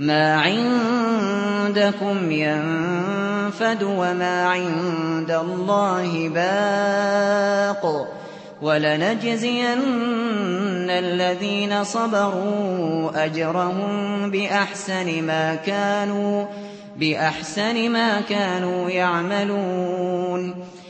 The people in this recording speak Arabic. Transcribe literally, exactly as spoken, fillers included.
مَا عِندَكُمْ يَنفَدُ وَمَا عِندَ اللَّهِ بَاقٍ ۗ وَلَنَجْزِيَنَّ الَّذِينَ صَبَرُوا أَجْرَهُم بِأَحْسَنِ مَا كَانُوا يَعْمَلُونَ